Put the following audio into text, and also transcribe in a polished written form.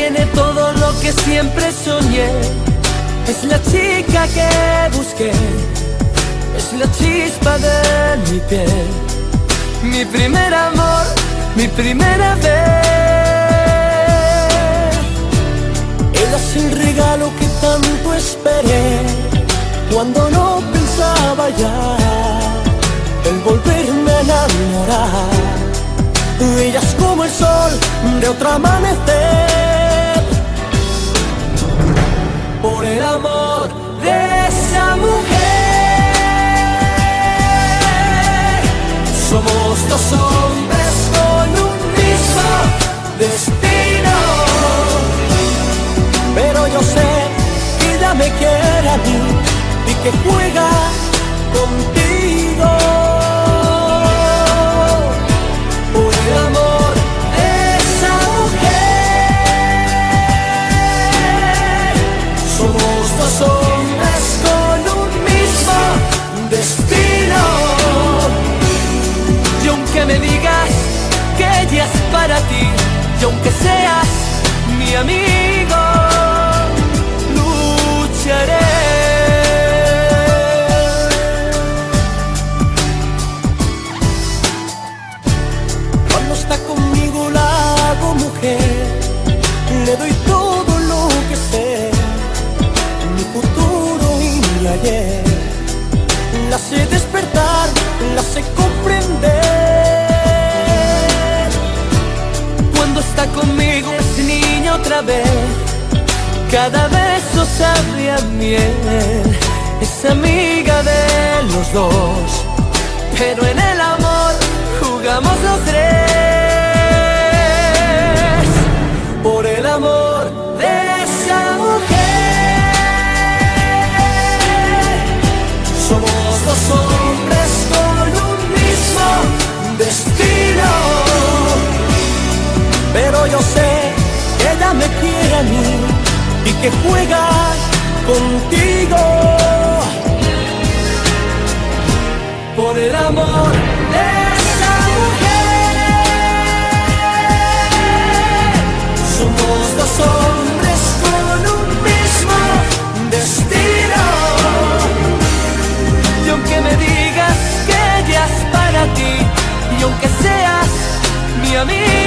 tiene todo lo que siempre soñé. Es la chica que busqué, es la chispa de mi piel. Mi primer amor, mi primera vez. Ella es el regalo que tanto esperé, cuando no pensaba ya el volverme a enamorar. Ella es como el sol de otro amanecer. Por el amor de esa mujer, somos dos hombres con un mismo destino. Pero yo sé que ella me quiere a mí y que juega contigo. Por el amor de esa mujer, somos dos hombres con un mismo destino. Y aunque me digas que ella es para ti, y aunque seas mi amigo, lucharé. Le doy todo lo que sé, mi futuro y mi ayer. La sé despertar, la sé comprender. Cuando está conmigo es niña otra vez, cada beso sabe a miel. Es amiga de los dos, pero en el amor jugamos los tres. Por el amor de esa mujer, somos dos hombres con un mismo destino. Pero yo sé que ella me quiere a mí y que juega contigo. Por el amor de esa mujer, somos dos hombres con un mismo destino. Y aunque me digas que ella es para ti, y aunque seas mi amigo,